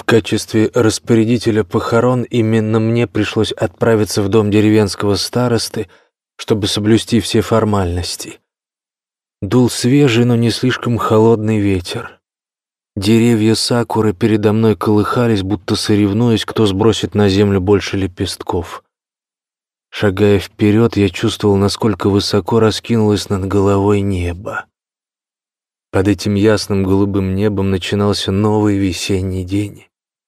качестве распорядителя похорон именно мне пришлось отправиться в дом деревенского старосты, чтобы соблюсти все формальности. Дул свежий, но не слишком холодный ветер. Деревья сакуры передо мной колыхались, будто соревнуясь, кто сбросит на землю больше лепестков. Шагая вперед, я чувствовал, насколько высоко раскинулось над головой небо. Под этим ясным голубым небом начинался новый весенний день.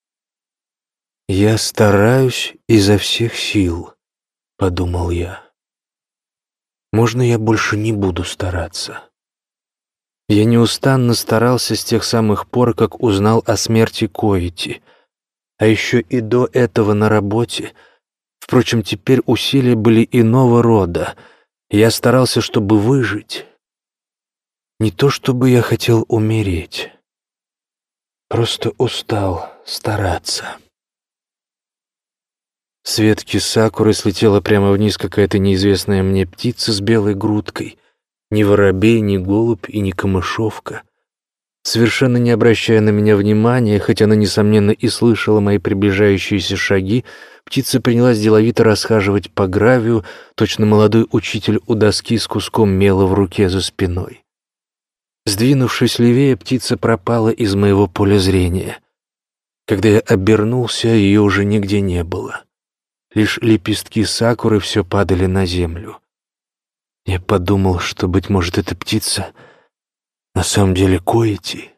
«Я стараюсь изо всех сил», — подумал я. «Можно я больше не буду стараться?» Я неустанно старался с тех самых пор, как узнал о смерти Коити, а еще и до этого на работе. Впрочем, теперь усилия были иного рода. Я старался, чтобы выжить. Не то чтобы я хотел умереть, просто устал стараться. С ветки сакуры слетела прямо вниз какая-то неизвестная мне птица с белой грудкой. Ни воробей, ни голубь и ни камышовка. Совершенно не обращая на меня внимания, хотя она, несомненно, и слышала мои приближающиеся шаги, птица принялась деловито расхаживать по гравию, точно молодой учитель у доски с куском мела в руке за спиной. Сдвинувшись левее, птица пропала из моего поля зрения. Когда я обернулся, ее уже нигде не было. Лишь лепестки сакуры все падали на землю. Я подумал, что, быть может, эта птица на самом деле Коити.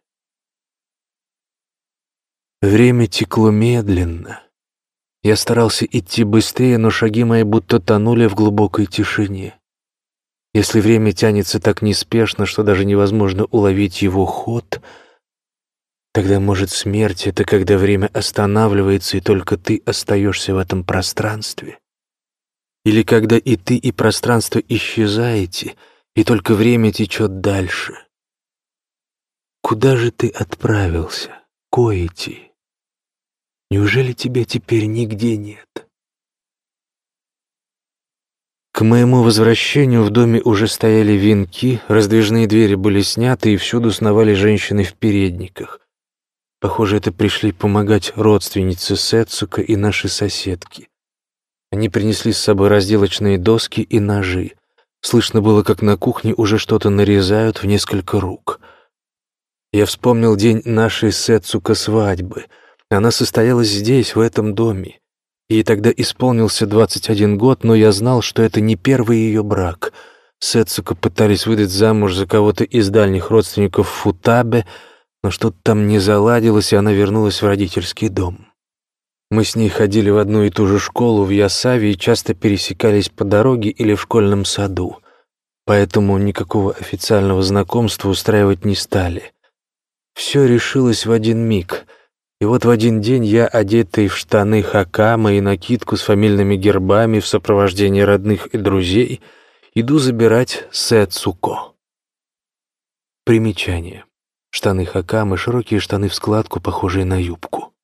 Время текло медленно. Я старался идти быстрее, но шаги мои будто тонули в глубокой тишине. Если время тянется так неспешно, что даже невозможно уловить его ход, тогда, может, смерть — это когда время останавливается, и только ты остаешься в этом пространстве. Или когда и ты, и пространство исчезаете, и только время течет дальше. Куда же ты отправился, Коити? Неужели тебя теперь нигде нет? К моему возвращению в доме уже стояли венки, раздвижные двери были сняты, и всюду сновали женщины в передниках. Похоже, это пришли помогать родственницы Сэцука и наши соседки. Они принесли с собой разделочные доски и ножи. Слышно было, как на кухне уже что-то нарезают в несколько рук. Я вспомнил день нашей Сэцука свадьбы. Она состоялась здесь, в этом доме. Ей тогда исполнился 21 год, но я знал, что это не первый ее брак. Сэцука пытались выдать замуж за кого-то из дальних родственников в Футабе, но что-то там не заладилось, и она вернулась в родительский дом. Мы с ней ходили в одну и ту же школу в Ясаве и часто пересекались по дороге или в школьном саду, поэтому никакого официального знакомства устраивать не стали. Все решилось в один миг, и вот в один день я, одетый в штаны хакама и накидку с фамильными гербами в сопровождении родных и друзей, иду забирать Сэцуко. Примечание. Штаны хакамы — широкие штаны в складку, похожие на юбку.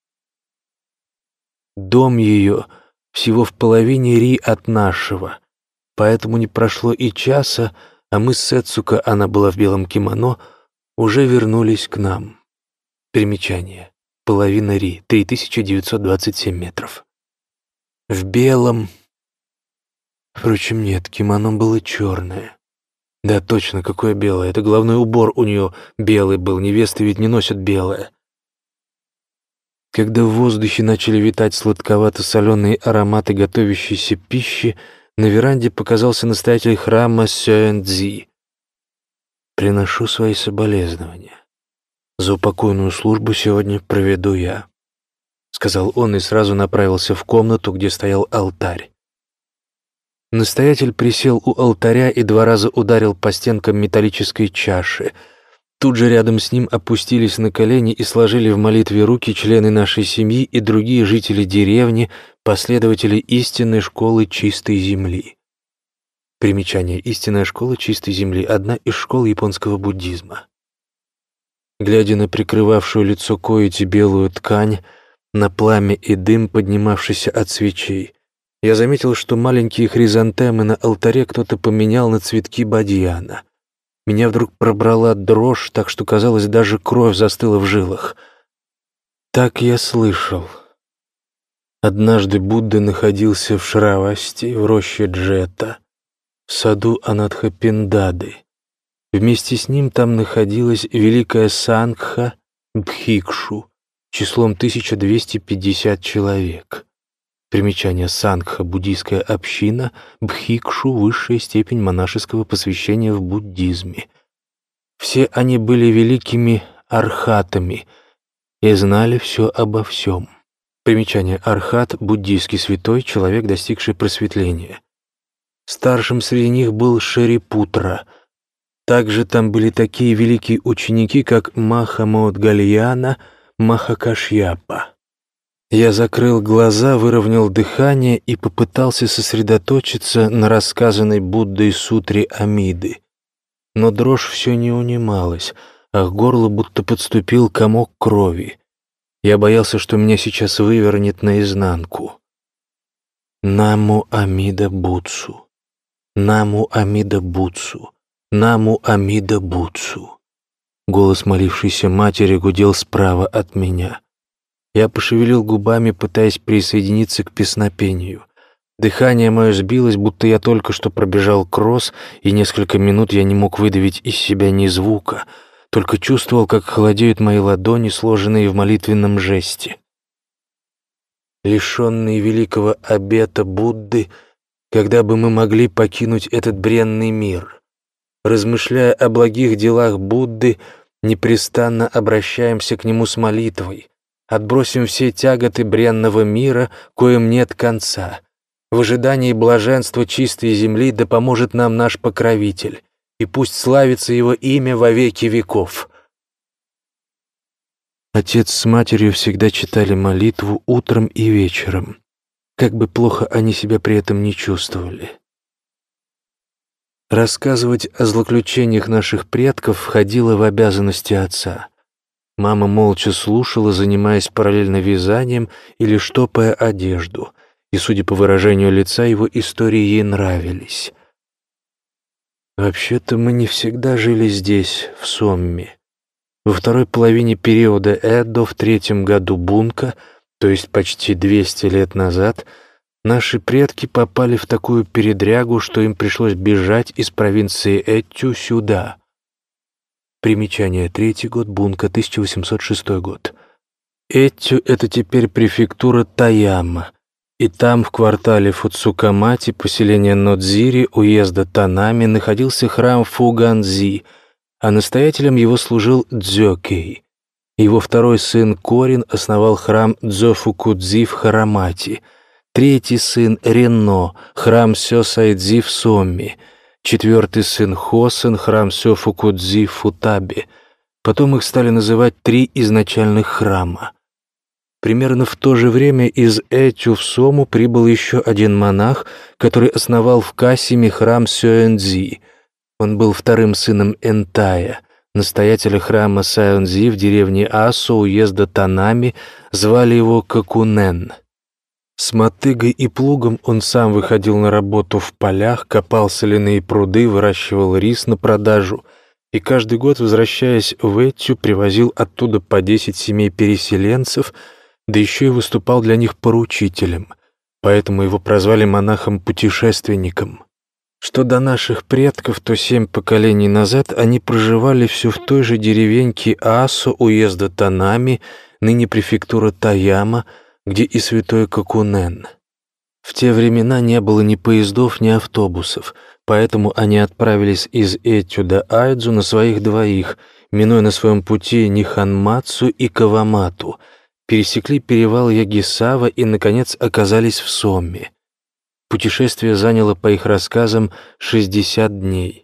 Дом ее всего в половине ри от нашего, поэтому не прошло и часа, а мы с Сэцуко, она была в белом кимоно, уже вернулись к нам. Примечание. Половина ри, 3927 метров. В белом... Впрочем, нет, кимоно было черное. Да, точно, какое белое. Это головной убор у нее белый был, невесты ведь не носят белое. Когда в воздухе начали витать сладковато-соленые ароматы готовящейся пищи, на веранде показался настоятель храма Сёэн-Дзи. «Приношу свои соболезнования. За упокойную службу сегодня проведу я», — сказал он и сразу направился в комнату, где стоял алтарь. Настоятель присел у алтаря и 2 раза ударил по стенкам металлической чаши. Тут же рядом с ним опустились на колени и сложили в молитве руки члены нашей семьи и другие жители деревни, последователи истинной школы чистой земли. Примечание. Истинная школа чистой земли — одна из школ японского буддизма. Глядя на прикрывавшую лицо Коити белую ткань, на пламя и дым, поднимавшийся от свечей, я заметил, что маленькие хризантемы на алтаре кто-то поменял на цветки бадьяна. Меня вдруг пробрала дрожь, так что, казалось, даже кровь застыла в жилах. Так я слышал. Однажды Будда находился в Шравасти, в роще Джета, в саду Анадхапиндады. Вместе с ним там находилась великая Сангха Бхикшу числом 1250 человек. Примечание: Сангха — буддийская община, Бхикшу — высшая степень монашеского посвящения в буддизме. Все они были великими архатами и знали все обо всем. Примечание: архат — буддийский святой, человек, достигший просветления. Старшим среди них был Шарипутра. Также там были такие великие ученики, как Махамаудгальяна, Махакашьяпа. Я закрыл глаза, выровнял дыхание и попытался сосредоточиться на рассказанной Буддой сутре Амиды. Но дрожь все не унималась, а к горлу будто подступил комок крови. Я боялся, что меня сейчас вывернет наизнанку. Наму Амида Бутсу. Наму Амида Бутсу. Наму Амида Бутсу. Голос молившейся матери гудел справа от меня. Я пошевелил губами, пытаясь присоединиться к песнопению. Дыхание мое сбилось, будто я только что пробежал кросс, и несколько минут я не мог выдавить из себя ни звука, только чувствовал, как холодеют мои ладони, сложенные в молитвенном жесте. Лишенные великого обета Будды, когда бы мы могли покинуть этот бренный мир? Размышляя о благих делах Будды, непрестанно обращаемся к нему с молитвой. Отбросим все тяготы бренного мира, коим нет конца. В ожидании блаженства чистой земли да поможет нам наш покровитель, и пусть славится его имя во веки веков. Отец с матерью всегда читали молитву утром и вечером, как бы плохо они себя при этом не чувствовали. Рассказывать о злоключениях наших предков входило в обязанности отца. Мама молча слушала, занимаясь параллельно вязанием или штопая одежду, и, судя по выражению лица, его истории ей нравились. Вообще-то мы не всегда жили здесь, в Сомме. Во второй половине периода Эдо, в 3-м году Бунка, то есть почти 200 лет назад, наши предки попали в такую передрягу, что им пришлось бежать из провинции Этью сюда. Примечание: 3-й год Бунка, 1806 год. Этью — это теперь префектура Таяма, и там, в квартале Фуцукамати, поселения Нодзири, уезда Танами, находился храм Фуганзи, а настоятелем его служил Дзёкей. Его второй сын Корин основал храм Дзофукудзи в Харамати, третий сын Ренно — храм Сёсайдзи в Сомми, четвертый сын Хосен — храм Сёфукудзи в Футабе. Потом их стали называть 3 изначальных храма. Примерно в то же время из Этью в Сому прибыл еще один монах, который основал в Касиме храм Сёэнзи. Он был вторым сыном Энтая, настоятеля храма Сёэнзи в деревне Асо уезда Танами, звали его Какунен. С мотыгой и плугом он сам выходил на работу в полях, копал соляные пруды, выращивал рис на продажу и каждый год, возвращаясь в Этью, привозил оттуда по 10 семей переселенцев, да еще и выступал для них поручителем, поэтому его прозвали монахом-путешественником. Что до наших предков, то 7 поколений назад они проживали все в той же деревеньке Асо уезда Танами, ныне префектура Таяма, где и святой Какунен. В те времена не было ни поездов, ни автобусов, поэтому они отправились из Этью до Айдзу на своих двоих, минуя на своем пути Ниханмацу и Кавамату, пересекли перевал Ягисава и, наконец, оказались в Сомме. Путешествие заняло, по их рассказам, 60 дней.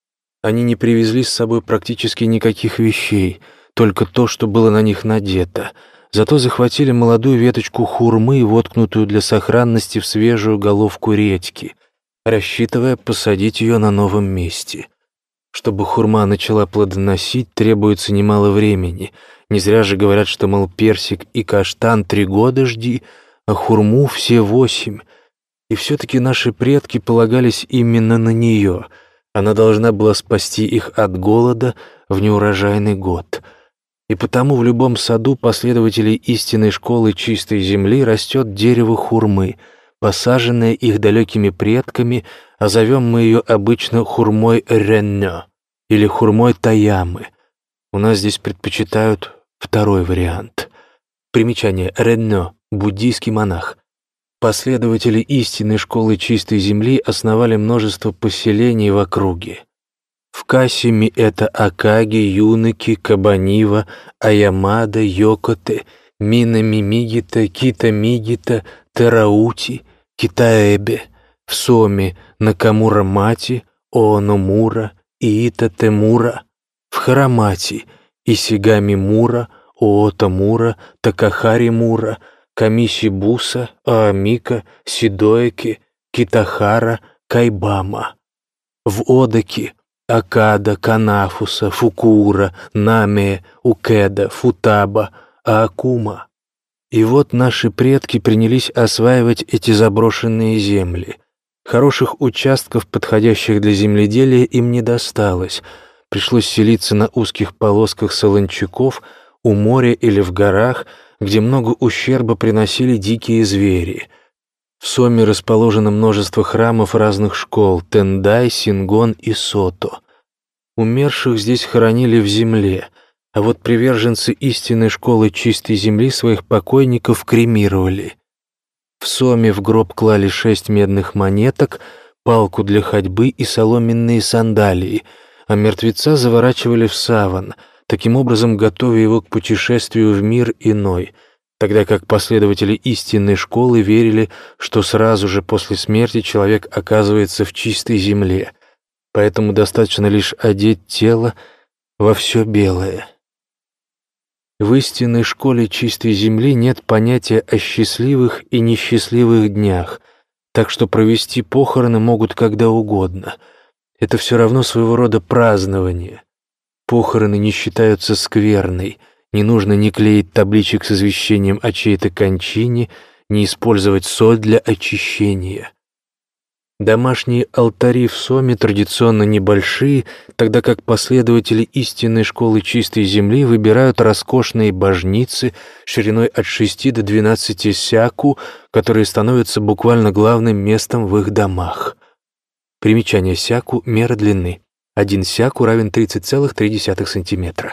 Они не привезли с собой практически никаких вещей, только то, что было на них надето. Зато захватили молодую веточку хурмы, воткнутую для сохранности в свежую головку редьки, рассчитывая посадить ее на новом месте. Чтобы хурма начала плодоносить, требуется немало времени. Не зря же говорят, что, мол, персик и каштан 3 года жди, а хурму все 8. И все-таки наши предки полагались именно на нее. Она должна была спасти их от голода в неурожайный год. И потому в любом саду последователей истинной школы чистой земли растет дерево хурмы, посаженное их далекими предками, а зовем мы ее обычно хурмой Реннё или хурмой Таямы. У нас здесь предпочитают второй вариант. Примечание: Реннё — буддийский монах. Последователи истинной школы чистой земли основали множество поселений в округе. В Касиме это Акаги, Юнеки, Кабанива, Аямада, Йокоте, Минамимигита, Китамигита, Тераути, Китаэбе. В Соме Накамура-Мати, Оономура, Иита-Темура. В Харамати Исигами-Мура, Оота-Мура, Такахари-Мура, Камиси-Буса, Аамика, Сидоэки, Китахара, Кайбама. В Одаки Акада, Канафуса, Фукура, Намея, Укеда, Футаба, Аакума. И вот наши предки принялись осваивать эти заброшенные земли. Хороших участков, подходящих для земледелия, им не досталось. Пришлось селиться на узких полосках солончаков, у моря или в горах, где много ущерба приносили дикие звери. В Соме расположено множество храмов разных школ — Тендай, Сингон и Сото. Умерших здесь хоронили в земле, а вот приверженцы истинной школы чистой земли своих покойников кремировали. В Соме в гроб клали 6 медных монеток, палку для ходьбы и соломенные сандалии, а мертвеца заворачивали в саван, таким образом готовя его к путешествию в мир иной, тогда как последователи истинной школы верили, что сразу же после смерти человек оказывается в чистой земле, поэтому достаточно лишь одеть тело во все белое. В истинной школе чистой земли нет понятия о счастливых и несчастливых днях, так что провести похороны могут когда угодно. Это все равно своего рода празднование. Похороны не считаются скверной, не нужно ни клеить табличек с извещением о чьей-то кончине, ни использовать соль для очищения. Домашние алтари в Соме традиционно небольшие, тогда как последователи истинной школы чистой земли выбирают роскошные божницы шириной от 6 до 12 сяку, которые становятся буквально главным местом в их домах. Примечание: сяку — мера длины. 1 сяку равен 30,3 сантиметра.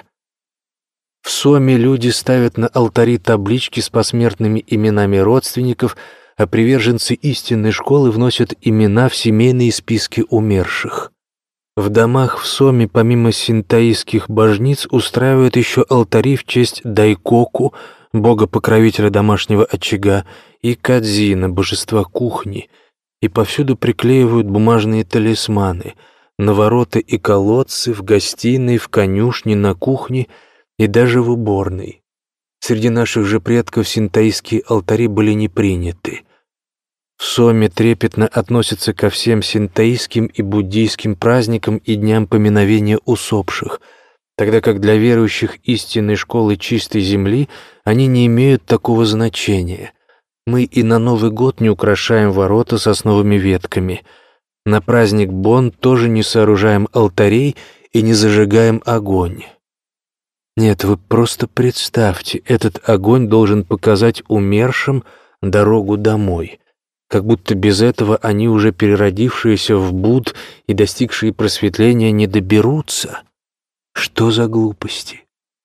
В Соме люди ставят на алтари таблички с посмертными именами родственников, а приверженцы истинной школы вносят имена в семейные списки умерших. В домах в Соме помимо синтоистских божниц устраивают еще алтари в честь Дайкоку, бога-покровителя домашнего очага, и Кадзина, божества кухни, и повсюду приклеивают бумажные талисманы на ворота и колодцы, в гостиной, в конюшне, на кухне и даже в уборной. Среди наших же предков синтоистские алтари были не приняты. В Соме трепетно относятся ко всем синтоистским и буддийским праздникам и дням поминовения усопших, тогда как для верующих истинной школы чистой земли они не имеют такого значения. Мы и на Новый год не украшаем ворота сосновыми ветками. На праздник Бон тоже не сооружаем алтарей и не зажигаем огонь. Нет, вы просто представьте, этот огонь должен показать умершим дорогу домой, как будто без этого они, уже переродившиеся в Будд и достигшие просветления, не доберутся. Что за глупости?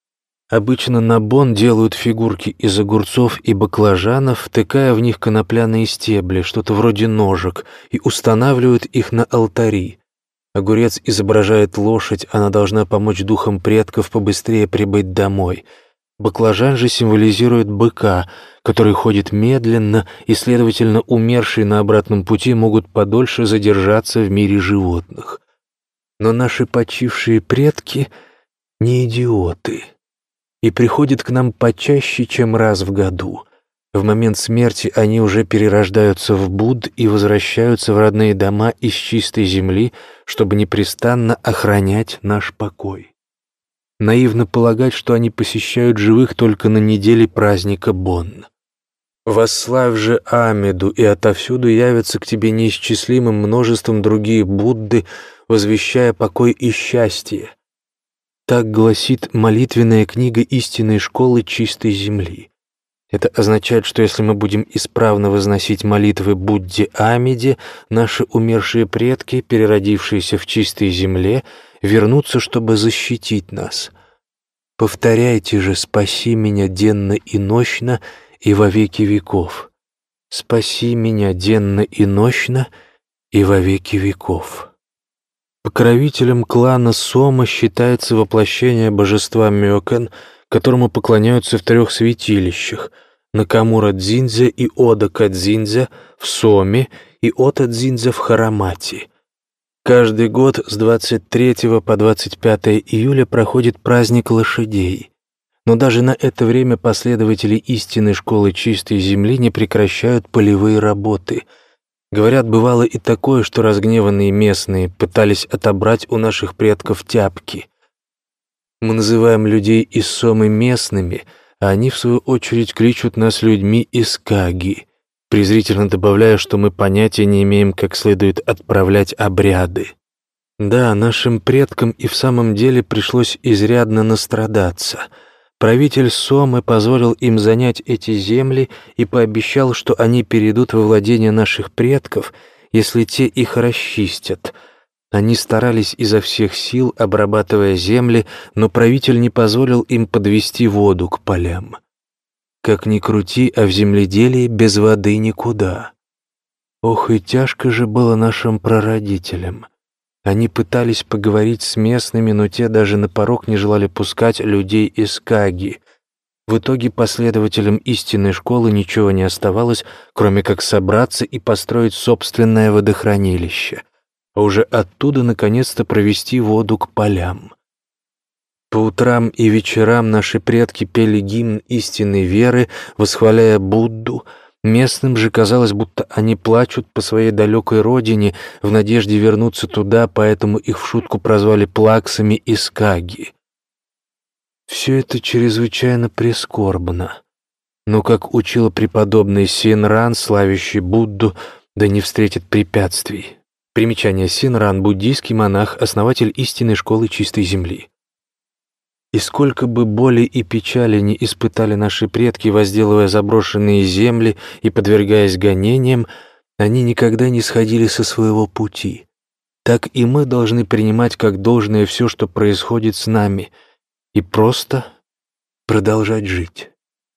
Обычно на Бон делают фигурки из огурцов и баклажанов, втыкая в них конопляные стебли, что-то вроде ножек, и устанавливают их на алтари. Огурец изображает лошадь, она должна помочь духам предков побыстрее прибыть домой. Баклажан же символизирует быка, который ходит медленно, и, следовательно, умершие на обратном пути могут подольше задержаться в мире животных. Но наши почившие предки не идиоты и приходят к нам почаще, чем раз в году. В момент смерти они уже перерождаются в Будд и возвращаются в родные дома из чистой земли, чтобы непрестанно охранять наш покой. Наивно полагать, что они посещают живых только на неделе праздника Бон. Восславь же Амиду, и отовсюду явятся к тебе неисчислимым множеством другие Будды, возвещая покой и счастье. Так гласит молитвенная книга истинной школы чистой земли. Это означает, что если мы будем исправно возносить молитвы Будде Амиде, наши умершие предки, переродившиеся в чистой земле, вернутся, чтобы защитить нас. Повторяйте же: «Спаси меня денно и нощно и во веки веков». «Спаси меня денно и нощно и во веки веков». Покровителем клана Сома считается воплощение божества Мёкен, которому поклоняются в 3 святилищах — Накамура-дзиндзя и Ода-кадзиндзя в Соме и Ота-дзиндзя в Харамати. Каждый год с 23 по 25 июля проходит праздник лошадей. Но даже на это время последователи истинной школы чистой земли не прекращают полевые работы. Говорят, бывало и такое, что разгневанные местные пытались отобрать у наших предков тяпки. Мы называем людей из Сомы местными, а они, в свою очередь, кличут нас людьми из Каги, презрительно добавляя, что мы понятия не имеем, как следует отправлять обряды. Да, нашим предкам и в самом деле пришлось изрядно настрадаться. Правитель Сомы позволил им занять эти земли и пообещал, что они перейдут во владение наших предков, если те их расчистят. Они старались изо всех сил, обрабатывая земли, но правитель не позволил им подвести воду к полям. Как ни крути, а в земледелии без воды никуда. Ох, и тяжко же было нашим прародителям. Они пытались поговорить с местными, но те даже на порог не желали пускать людей из Каги. В итоге последователям истинной школы ничего не оставалось, кроме как собраться и построить собственное водохранилище, а уже оттуда наконец-то провести воду к полям. По утрам и вечерам наши предки пели гимн истинной веры, восхваляя Будду. Местным же казалось, будто они плачут по своей далекой родине в надежде вернуться туда, поэтому их в шутку прозвали плаксами из Каги. Все это чрезвычайно прискорбно. Но, как учил преподобный Синран, славящий Будду, да не встретит препятствий. Примечание: Синран — буддийский монах, основатель истинной школы чистой земли. И сколько бы боли и печали не испытали наши предки, возделывая заброшенные земли и подвергаясь гонениям, они никогда не сходили со своего пути. Так и мы должны принимать как должное все, что происходит с нами, и просто продолжать жить.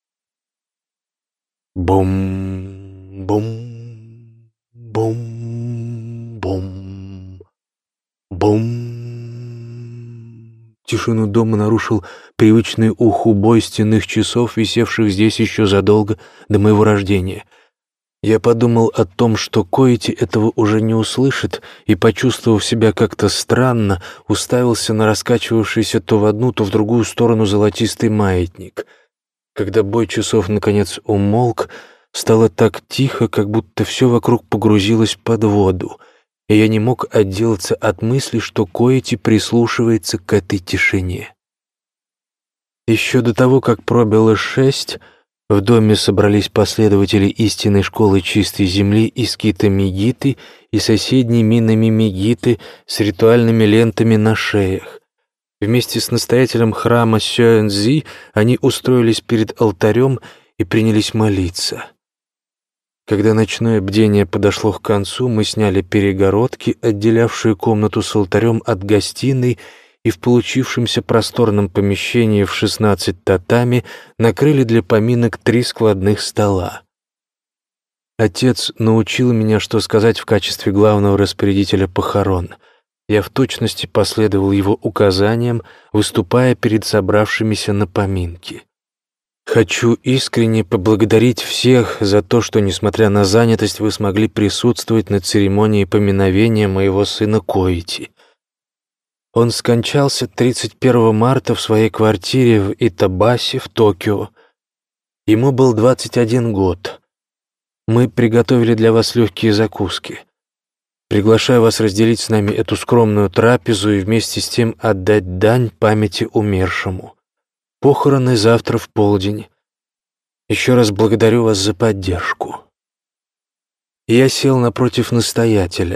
Бум, бум, бум, бум, бум. Тишину дома нарушил привычный уху бой стенных часов, висевших здесь еще задолго до моего рождения. Я подумал о том, что Коити этого уже не услышит, и, почувствовав себя как-то странно, уставился на раскачивавшийся то в одну, то в другую сторону золотистый маятник. Когда бой часов наконец умолк, стало так тихо, как будто все вокруг погрузилось под воду, и я не мог отделаться от мысли, что Коити прислушивается к этой тишине. Еще до того, как пробило 6, в доме собрались последователи истинной школы чистой земли из Кита-Мигиты и соседней Мина-Мимигиты с ритуальными лентами на шеях. Вместе с настоятелем храма Сюэнзи они устроились перед алтарем и принялись молиться. Когда ночное бдение подошло к концу, мы сняли перегородки, отделявшие комнату с алтарем от гостиной, и в получившемся просторном помещении в 16 татами накрыли для поминок 3 складных стола. Отец научил меня, что сказать в качестве главного распорядителя похорон. Я в точности последовал его указаниям, выступая перед собравшимися на поминки. Хочу искренне поблагодарить всех за то, что, несмотря на занятость, вы смогли присутствовать на церемонии поминовения моего сына Коити. Он скончался 31 марта в своей квартире в Итабаси в Токио. Ему был 21 год. Мы приготовили для вас легкие закуски. Приглашаю вас разделить с нами эту скромную трапезу и вместе с тем отдать дань памяти умершему. Похороны завтра в полдень. Еще раз благодарю вас за поддержку. Я сел напротив настоятеля.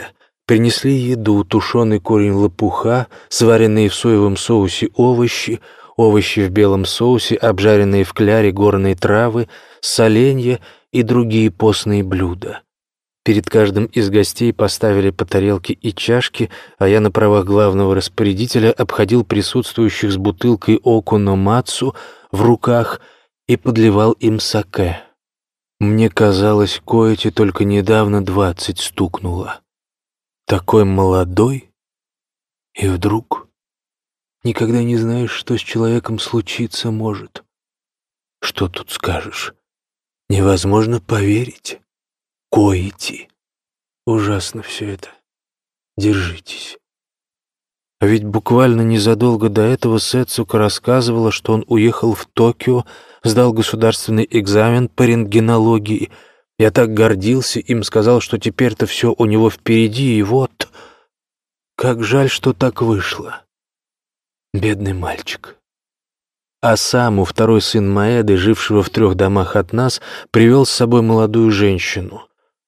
Принесли еду, тушеный корень лопуха, сваренные в соевом соусе овощи, овощи в белом соусе, обжаренные в кляре горные травы, соленья и другие постные блюда. Перед каждым из гостей поставили по тарелке и чашки, а я на правах главного распорядителя обходил присутствующих с бутылкой окуномацу в руках и подливал им саке. Мне казалось, Коэти только недавно 20 стукнуло. Такой молодой, и вдруг никогда не знаешь, что с человеком случиться может. Что тут скажешь? Невозможно поверить. Коэти. Ужасно все это. Держитесь. А ведь буквально незадолго до этого Сэцука рассказывала, что он уехал в Токио, сдал государственный экзамен по рентгенологии. Я так гордился им, сказал, что теперь-то все у него впереди, и вот... Как жаль, что так вышло. Бедный мальчик. Осаму, второй сын Маэды, жившего в 3 домах от нас, привел с собой молодую женщину.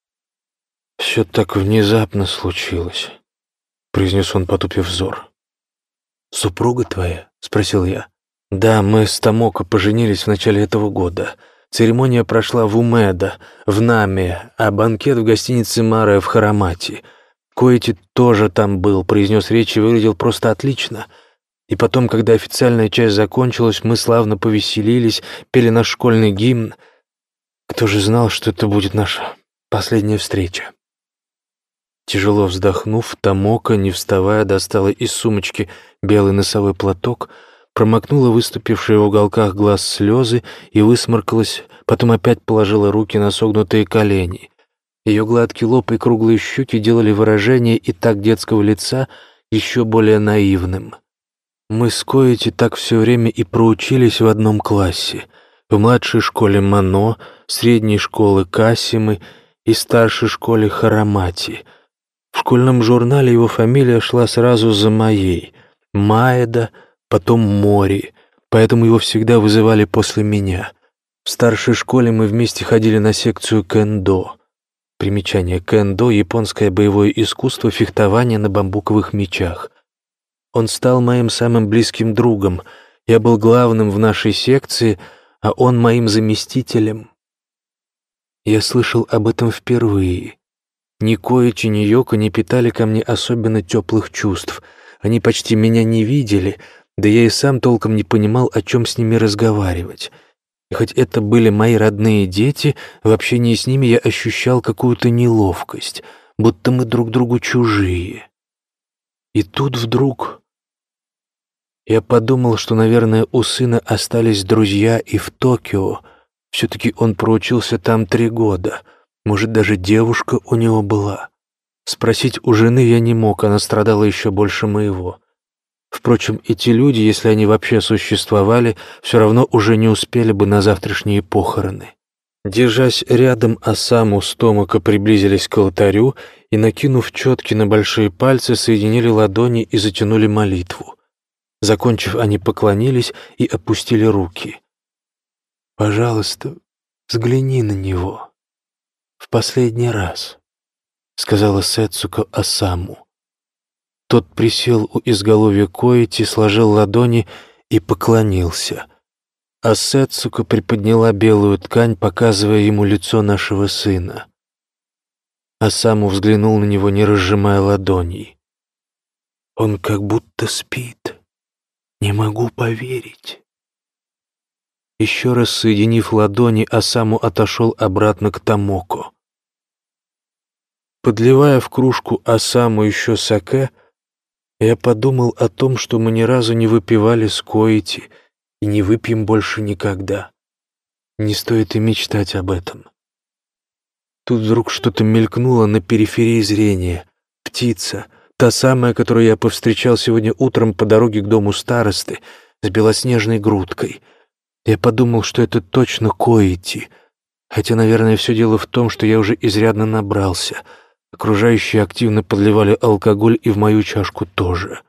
«Все так внезапно случилось», — произнес он, потупив взор. «Супруга твоя?» — спросил я. «Да, мы с Томоко поженились в начале этого года. Церемония прошла в Умэдо, в Наме, а банкет в гостинице Маре в Харамати. Коэти тоже там был, произнес речь и выглядел просто отлично. И потом, когда официальная часть закончилась, мы славно повеселились, пели наш школьный гимн. Кто же знал, что это будет наша последняя встреча?» Тяжело вздохнув, Томоко, не вставая, достала из сумочки белый носовой платок, промокнула выступившие в уголках глаз слезы и высморкалась, потом опять положила руки на согнутые колени. Ее гладкий лоб и круглые щеки делали выражение и так детского лица еще более наивным. Мы с Коэти так все время и проучились в одном классе. В младшей школе Мано, средней школы Касимы и старшей школе Харамати. В школьном журнале его фамилия шла сразу за моей. Маэда, потом Мори, поэтому его всегда вызывали после меня. В старшей школе мы вместе ходили на секцию кэндо. Примечание: кэндо — японское боевое искусство фехтования на бамбуковых мечах. Он стал моим самым близким другом. Я был главным в нашей секции, а он моим заместителем. Я слышал об этом впервые. Ни Коэчи, ни Йоко не питали ко мне особенно теплых чувств. Они почти меня не видели, да я и сам толком не понимал, о чем с ними разговаривать. И хоть это были мои родные дети, в общении с ними я ощущал какую-то неловкость, будто мы друг другу чужие. И тут вдруг я подумал, что, наверное, у сына остались друзья и в Токио. Все-таки он проучился там 3 года. Может, даже девушка у него была. Спросить у жены я не мог, она страдала еще больше моего. Впрочем, эти люди, если они вообще существовали, все равно уже не успели бы на завтрашние похороны. Держась рядом, Осаму с Томоко приблизились к алтарю и, накинув четки на большие пальцы, соединили ладони и затянули молитву. Закончив, они поклонились и опустили руки. «Пожалуйста, взгляни на него в последний раз», — сказала Сэцуко Осаму. Тот присел у изголовья Коэти, сложил ладони и поклонился. А Сэцуко приподняла белую ткань, показывая ему лицо нашего сына. Осаму взглянул на него, не разжимая ладоней. «Он как будто спит. Не могу поверить». Еще раз соединив ладони, Осаму отошел обратно к Томоко. Подливая в кружку Осаму еще саке, я подумал о том, что мы ни разу не выпивали с Коэти и не выпьем больше никогда. Не стоит и мечтать об этом. Тут вдруг что-то мелькнуло на периферии зрения. Птица, та самая, которую я повстречал сегодня утром по дороге к дому старосты, с белоснежной грудкой. Я подумал, что это точно Коэти, хотя, наверное, все дело в том, что я уже изрядно набрался. Окружающие активно подливали алкоголь и в мою чашку тоже.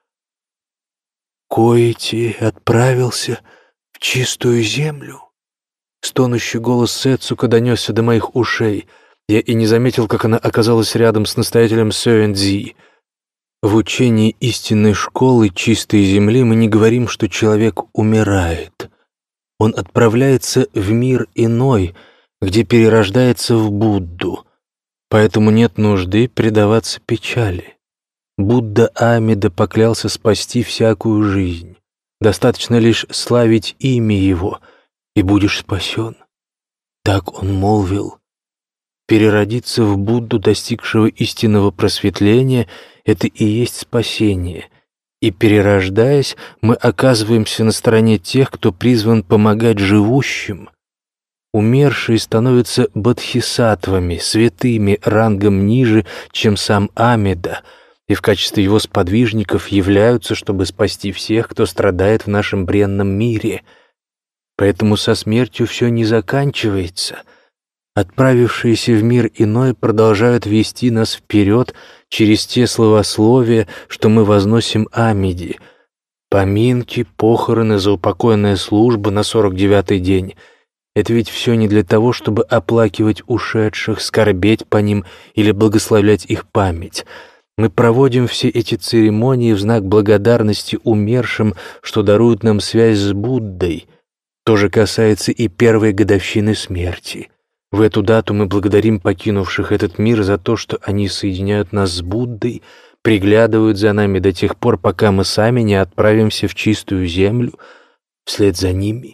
«Коэти отправился в чистую землю?» Стонущий голос Сэцуко донесся до моих ушей. Я и не заметил, как она оказалась рядом с настоятелем Сюэньцзи. В учении истинной школы чистой земли мы не говорим, что человек умирает. Он отправляется в мир иной, где перерождается в Будду. Поэтому нет нужды предаваться печали. Будда Амида поклялся спасти всякую жизнь. Достаточно лишь славить имя его, и будешь спасен. Так он молвил. Переродиться в Будду, достигшего истинного просветления, это и есть спасение. И, перерождаясь, мы оказываемся на стороне тех, кто призван помогать живущим. Умершие становятся бодхисаттвами, святыми рангом ниже, чем сам Амида, и в качестве его сподвижников являются, чтобы спасти всех, кто страдает в нашем бренном мире. Поэтому со смертью все не заканчивается. Отправившиеся в мир иной продолжают вести нас вперед через те словословия, что мы возносим Амиде. Поминки, похороны, заупокойная служба на 49-й день — это ведь все не для того, чтобы оплакивать ушедших, скорбеть по ним или благословлять их память. Мы проводим все эти церемонии в знак благодарности умершим, что даруют нам связь с Буддой. То же касается и первой годовщины смерти. В эту дату мы благодарим покинувших этот мир за то, что они соединяют нас с Буддой, приглядывают за нами до тех пор, пока мы сами не отправимся в чистую землю вслед за ними.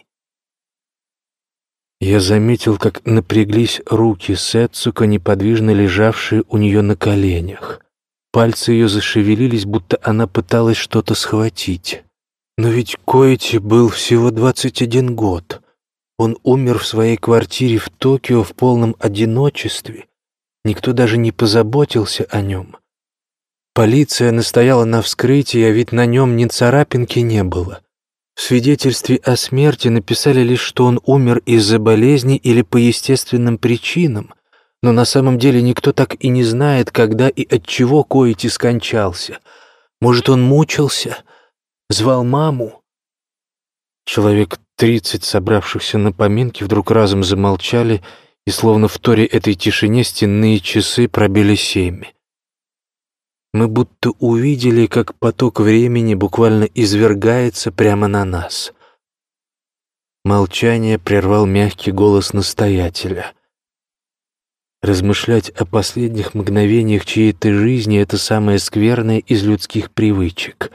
Я заметил, как напряглись руки Сэцуко, неподвижно лежавшие у нее на коленях. Пальцы ее зашевелились, будто она пыталась что-то схватить. Но ведь Коэти был всего 21 год. Он умер в своей квартире в Токио в полном одиночестве. Никто даже не позаботился о нем. Полиция настояла на вскрытии, а ведь на нем ни царапинки не было. В свидетельстве о смерти написали лишь, что он умер из-за болезни или по естественным причинам, но на самом деле никто так и не знает, когда и от чего Коэти скончался. Может, он мучился, звал маму? Человек 30, собравшихся на поминки, вдруг разом замолчали, и, словно вторя этой тишине, стенные часы пробили 7. Мы будто увидели, как поток времени буквально извергается прямо на нас. Молчание прервал мягкий голос настоятеля. Размышлять о последних мгновениях чьей-то жизни — это самое скверное из людских привычек.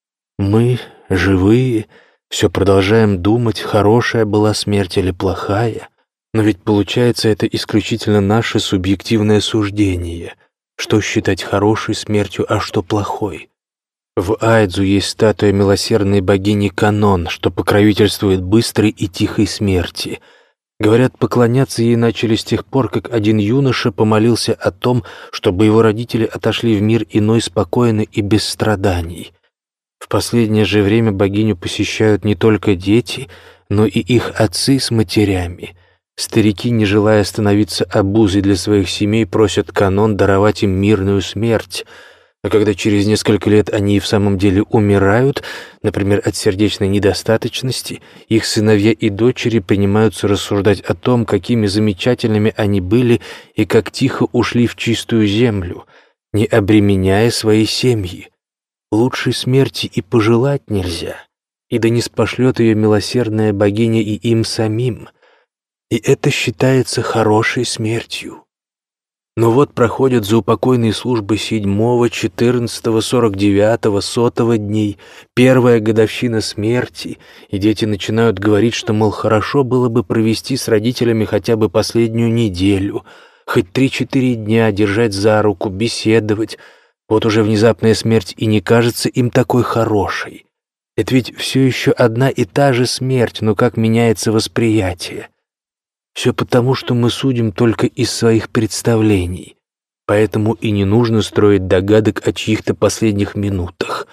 Мы, живые, все продолжаем думать, хорошая была смерть или плохая, но ведь получается это исключительно наше субъективное суждение. Что считать хорошей смертью, а что плохой? В Айдзу есть статуя милосердной богини Канон, что покровительствует быстрой и тихой смерти. Говорят, поклоняться ей начали с тех пор, как один юноша помолился о том, чтобы его родители отошли в мир иной спокойно и без страданий. В последнее же время богиню посещают не только дети, но и их отцы с матерями. Старики, не желая становиться обузой для своих семей, просят Канон даровать им мирную смерть. А когда через несколько лет они и в самом деле умирают, например, от сердечной недостаточности, их сыновья и дочери принимаются рассуждать о том, какими замечательными они были и как тихо ушли в чистую землю, не обременяя свои семьи. Лучшей смерти и пожелать нельзя, и да ниспошлет ее милосердная богиня и им самим. И это считается хорошей смертью. Но вот проходят заупокойные службы 7, 14, 49, 100 дней, первая годовщина смерти, и дети начинают говорить, что, мол, хорошо было бы провести с родителями хотя бы последнюю неделю, хоть 3-4 дня держать за руку, беседовать. Вот уже внезапная смерть и не кажется им такой хорошей. Это ведь все еще одна и та же смерть, но как меняется восприятие. Все потому, что мы судим только из своих представлений, поэтому и не нужно строить догадок о чьих-то последних минутах.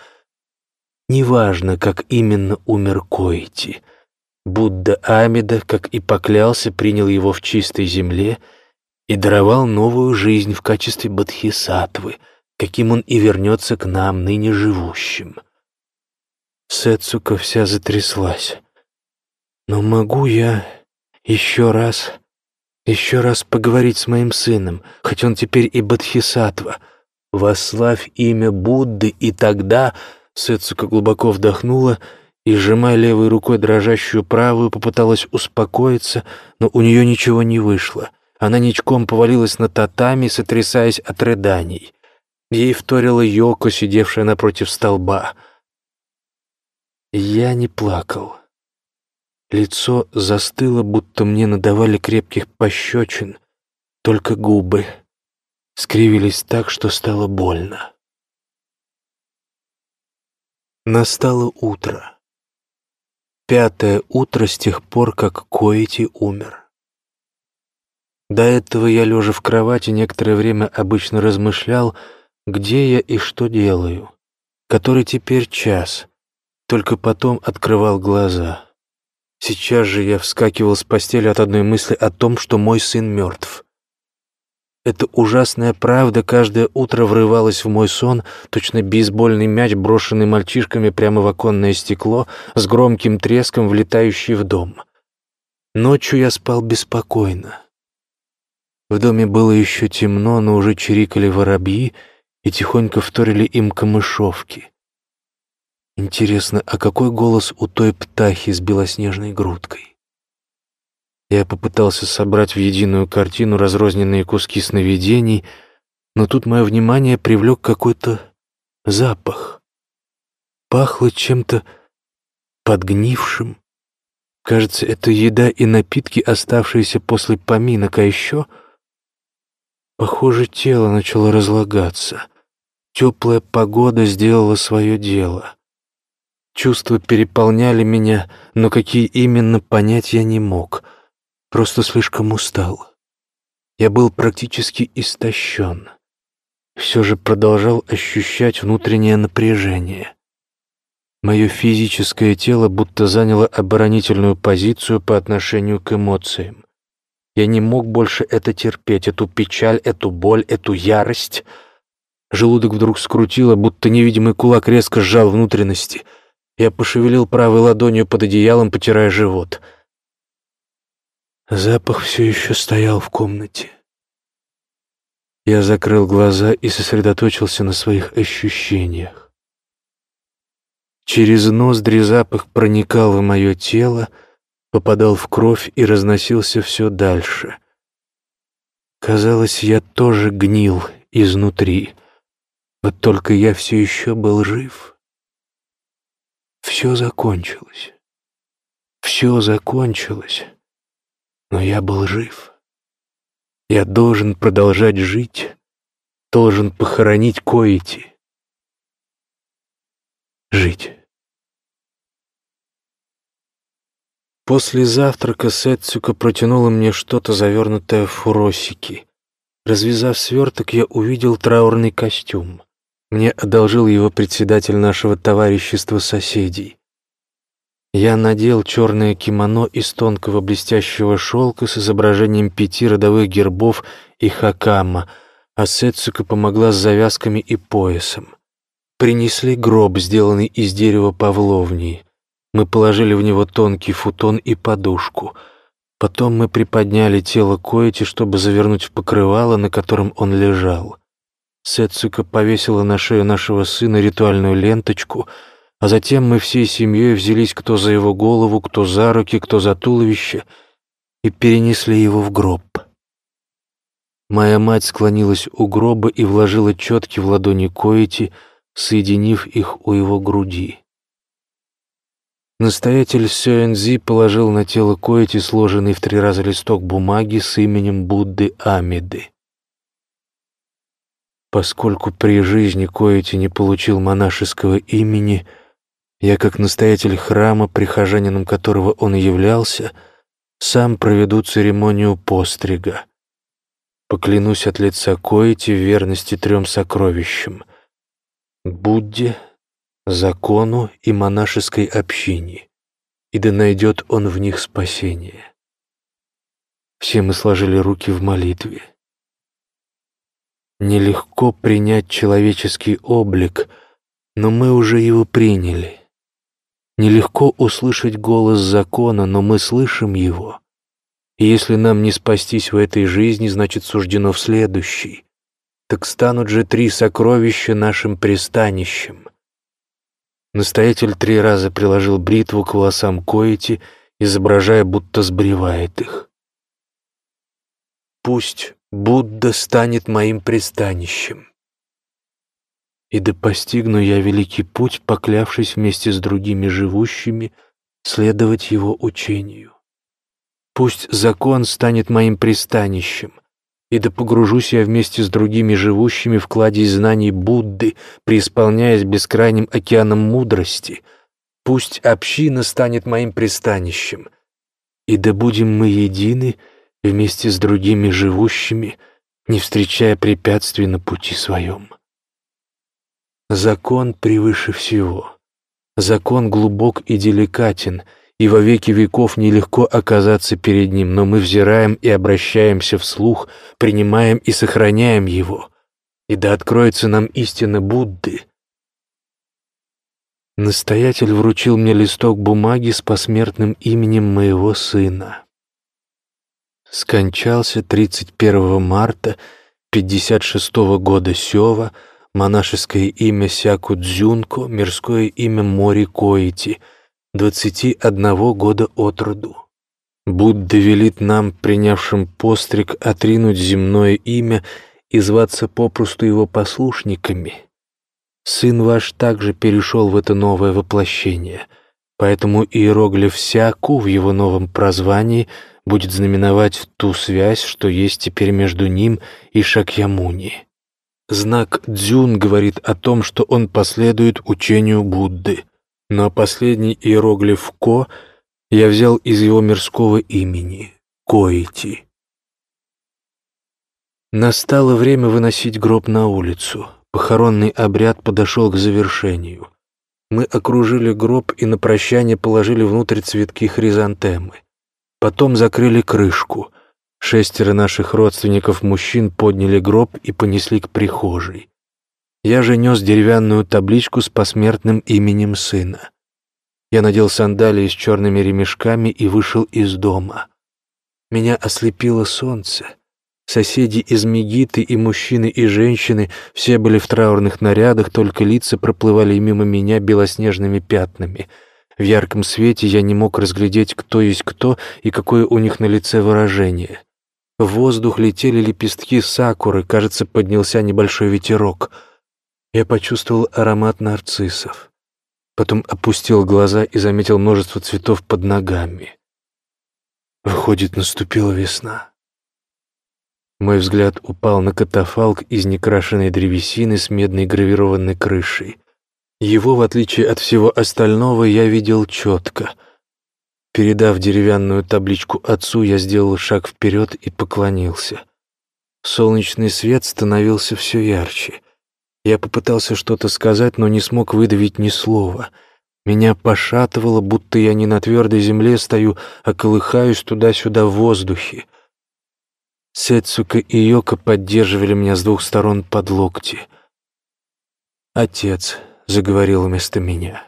Неважно, как именно умер Коэти. Будда Амида, как и поклялся, принял его в чистой земле и даровал новую жизнь в качестве бодхисаттвы, каким он и вернется к нам, ныне живущим. Сэцуко вся затряслась. «Но могу я еще раз Еще раз поговорить с моим сыном, хоть он теперь и бодхисаттва. Восславь имя Будды, и тогда...» Сэцука глубоко вдохнула и, сжимая левой рукой дрожащую правую, попыталась успокоиться, но у нее ничего не вышло. Она ничком повалилась на татами, сотрясаясь от рыданий. Ей вторила Йоко, сидевшая напротив столба. Я не плакал. Лицо застыло, будто мне надавали крепких пощечин, только губы скривились так, что стало больно. Настало утро. 5-е утро с тех пор, как Коити умер. До этого я, лежа в кровати, некоторое время обычно размышлял, где я и что делаю, который теперь час, только потом открывал глаза. Сейчас же я вскакивал с постели от одной мысли о том, что мой сын мертв. Эта ужасная правда каждое утро врывалась в мой сон, точно бейсбольный мяч, брошенный мальчишками прямо в оконное стекло, с громким треском влетающий в дом. Ночью я спал беспокойно. В доме было еще темно, но уже чирикали воробьи и тихонько вторили им камышовки. Интересно, а какой голос у той птахи с белоснежной грудкой? Я попытался собрать в единую картину разрозненные куски сновидений, но тут мое внимание привлек какой-то запах. Пахло чем-то подгнившим. Кажется, это еда и напитки, оставшиеся после поминок, а еще... Похоже, тело начало разлагаться. Теплая погода сделала свое дело. Чувства переполняли меня, но какие именно, понять я не мог. Просто слишком устал. Я был практически истощен. Все же продолжал ощущать внутреннее напряжение. Мое физическое тело будто заняло оборонительную позицию по отношению к эмоциям. Я не мог больше это терпеть, эту печаль, эту боль, эту ярость. Желудок вдруг скрутило, будто невидимый кулак резко сжал внутренности. Я пошевелил правой ладонью под одеялом, потирая живот. Запах все еще стоял в комнате. Я закрыл глаза и сосредоточился на своих ощущениях. Через ноздри запах проникал в мое тело, попадал в кровь и разносился все дальше. Казалось, я тоже гнил изнутри, вот только я все еще был жив. Все закончилось. Все закончилось. Но я был жив. Я должен продолжать жить, должен похоронить Коити. Жить. После завтрака Сэцука протянула мне что-то, завернутое в фуросики. Развязав сверток, я увидел траурный костюм. Мне одолжил его председатель нашего товарищества соседей. Я надел черное кимоно из тонкого блестящего шелка с изображением 5 родовых гербов и хакама, а Сэцука помогла с завязками и поясом. Принесли гроб, сделанный из дерева павловнии. Мы положили в него тонкий футон и подушку. Потом мы приподняли тело Коити, чтобы завернуть в покрывало, на котором он лежал. Сэцука повесила на шею нашего сына ритуальную ленточку, а затем мы всей семьей взялись кто за его голову, кто за руки, кто за туловище, и перенесли его в гроб. Моя мать склонилась у гроба и вложила четки в ладони Коити, соединив их у его груди. Настоятель Сёэнзи положил на тело Коити сложенный в 3 раза листок бумаги с именем Будды Амиды. Поскольку при жизни Коити не получил монашеского имени, я, как настоятель храма, прихожанином которого он являлся, сам проведу церемонию пострига. Поклянусь от лица Коити в верности 3 сокровищам — Будде, закону и монашеской общине, и да найдет он в них спасение. Все мы сложили руки в молитве. Нелегко принять человеческий облик, но мы уже его приняли. Нелегко услышать голос закона, но мы слышим его. И если нам не спастись в этой жизни, значит, суждено в следующей. Так станут же 3 сокровища нашим пристанищем». Настоятель 3 раза приложил бритву к волосам Коэти, изображая, будто сбривает их. «Пусть Будда станет моим пристанищем. И да постигну я великий путь, поклявшись вместе с другими живущими следовать его учению. Пусть закон станет моим пристанищем, и да погружусь я вместе с другими живущими в кладезь знаний Будды, преисполняясь бескрайним океаном мудрости. Пусть община станет моим пристанищем, и да будем мы едины вместе с другими живущими, не встречая препятствий на пути своем. Закон превыше всего. Закон глубок и деликатен, и во веки веков нелегко оказаться перед ним, но мы взираем и обращаемся вслух, принимаем и сохраняем его, и да откроется нам истина Будды. Настоятель вручил мне листок бумаги с посмертным именем моего сына. Скончался 31 марта 56 года Сёва, монашеское имя Сяку Дзюнко, мирское имя Мори Коэти, 21 года от роду. Будда велит нам, принявшим постриг, отринуть земное имя и зваться попросту его послушниками. Сын ваш также перешел в это новое воплощение, поэтому иероглиф Сяку в его новом прозвании будет знаменовать ту связь, что есть теперь между ним и Шакьямуни. Знак Дзюн говорит о том, что он последует учению Будды, но последний иероглиф Ко я взял из его мирского имени — Коэти. Настало время выносить гроб на улицу. Похоронный обряд подошел к завершению. Мы окружили гроб и на прощание положили внутрь цветки хризантемы. Потом закрыли крышку. 6 наших родственников-мужчин подняли гроб и понесли к прихожей. Я же нес деревянную табличку с посмертным именем сына. Я надел сандалии с черными ремешками и вышел из дома. Меня ослепило солнце. Соседи из Мегиты, и мужчины, и женщины, все были в траурных нарядах, только лица проплывали мимо меня белоснежными пятнами. В ярком свете я не мог разглядеть, кто есть кто и какое у них на лице выражение. В воздух летели лепестки сакуры, кажется, поднялся небольшой ветерок. Я почувствовал аромат нарциссов. Потом опустил глаза и заметил множество цветов под ногами. Выходит, наступила весна. Мой взгляд упал на катафалк из некрашенной древесины с медной гравированной крышей. Его, в отличие от всего остального, я видел четко. Передав деревянную табличку отцу, я сделал шаг вперед и поклонился. Солнечный свет становился все ярче. Я попытался что-то сказать, но не смог выдавить ни слова. Меня пошатывало, будто я не на твердой земле стою, а колыхаюсь туда-сюда в воздухе. Сэцука и Йоко поддерживали меня с 2 сторон под локти. Отец заговорил вместо меня.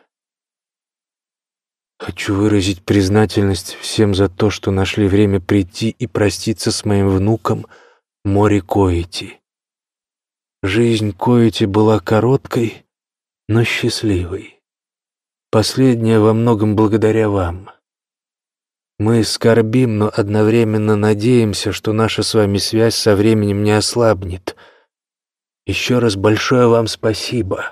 Хочу выразить признательность всем за то, что нашли время прийти и проститься с моим внуком Мори Коэти. Жизнь Коэти была короткой, но счастливой. Последняя во многом благодаря вам. Мы скорбим, но одновременно надеемся, что наша с вами связь со временем не ослабнет. Еще раз большое вам спасибо.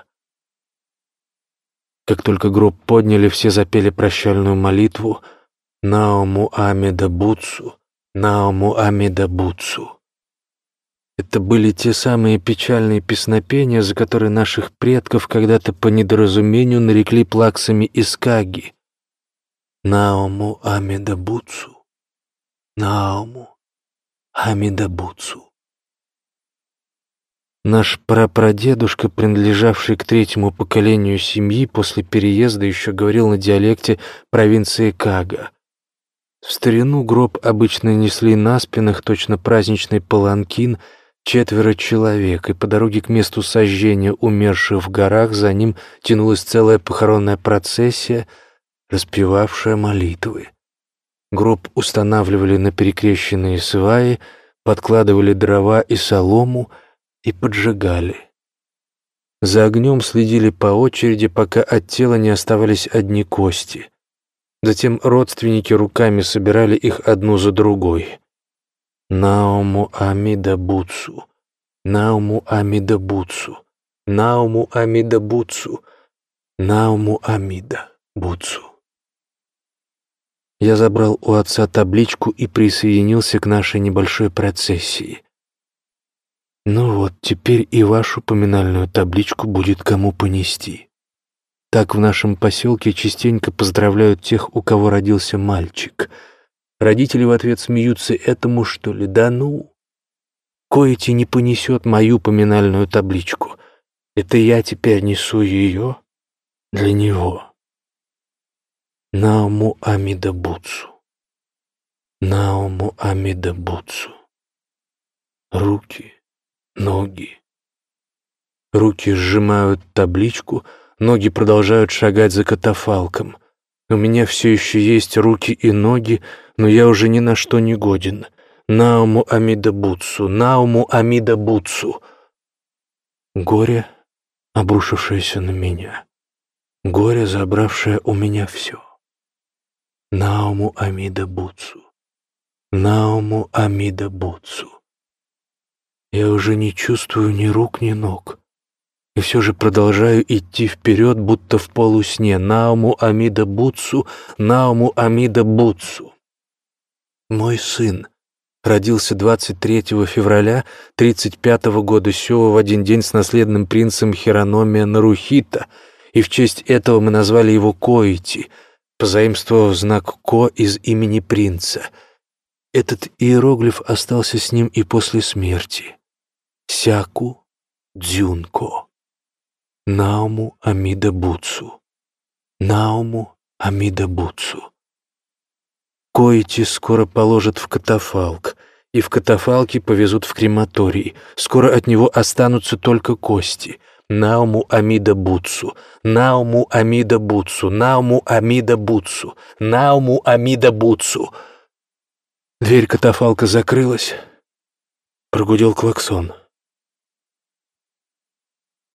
Как только гроб подняли, все запели прощальную молитву «Наому Амида Бутсу, Наому Амида Бутсу». Это были те самые печальные песнопения, за которые наших предков когда-то по недоразумению нарекли плаксами Искаги. «Наому Амида Бутсу, Наому Амида Бутсу». Наш прапрадедушка, принадлежавший к 3-му поколению семьи, после переезда еще говорил на диалекте провинции Кага. В старину гроб обычно несли на спинах, точно праздничный паланкин, 4 человек, и по дороге к месту сожжения умерших в горах за ним тянулась целая похоронная процессия, распевавшая молитвы. Гроб устанавливали на перекрещенные сваи, подкладывали дрова и солому и поджигали. За огнем следили по очереди, пока от тела не оставались одни кости. Затем родственники руками собирали их одну за другой. Науму Амида Бутсу, Науму Амида Бутсу, Науму Амида Бутсу, Науму Амида Бутсу. Я забрал у отца табличку и присоединился к нашей небольшой процессии. Ну вот, теперь и вашу поминальную табличку будет кому понести. Так в нашем поселке частенько поздравляют тех, у кого родился мальчик. Родители в ответ смеются: этому, что ли? Да ну! Коэти не понесет мою поминальную табличку. Это я теперь несу ее для него. Науму Амида Бутсу. Науму Амида Бутсу. Руки, ноги. Руки сжимают табличку, ноги продолжают шагать за катафалком. У меня все еще есть руки и ноги, но я уже ни на что не годен. Науму Амида Бутсу, Науму Амида Бутсу. Горе, обрушившееся на меня. Горе, забравшее у меня все. Науму Амида Бутсу. Науму Амида Бутсу. Я уже не чувствую ни рук, ни ног. И все же продолжаю идти вперед, будто в полусне. Науму Амида Бутсу, Науму Амида Бутсу. Мой сын родился 23 февраля 1935 года Сёва в один день с наследным принцем Хирономия Нарухита, и в честь этого мы назвали его Коэти, позаимствовав знак Ко из имени принца. Этот иероглиф остался с ним и после смерти. Сяку Дзюнко. Науму Амида Бутсу. Науму Амида Бутсу. Коэти скоро положат в катафалк, и в катафалке повезут в крематорий. Скоро от него останутся только кости. Науму Амида Бутсу. Науму Амида Бутсу. Науму Амида Бутсу. Науму Амида Бутсу. Дверь катафалка закрылась. Прогудел клаксон.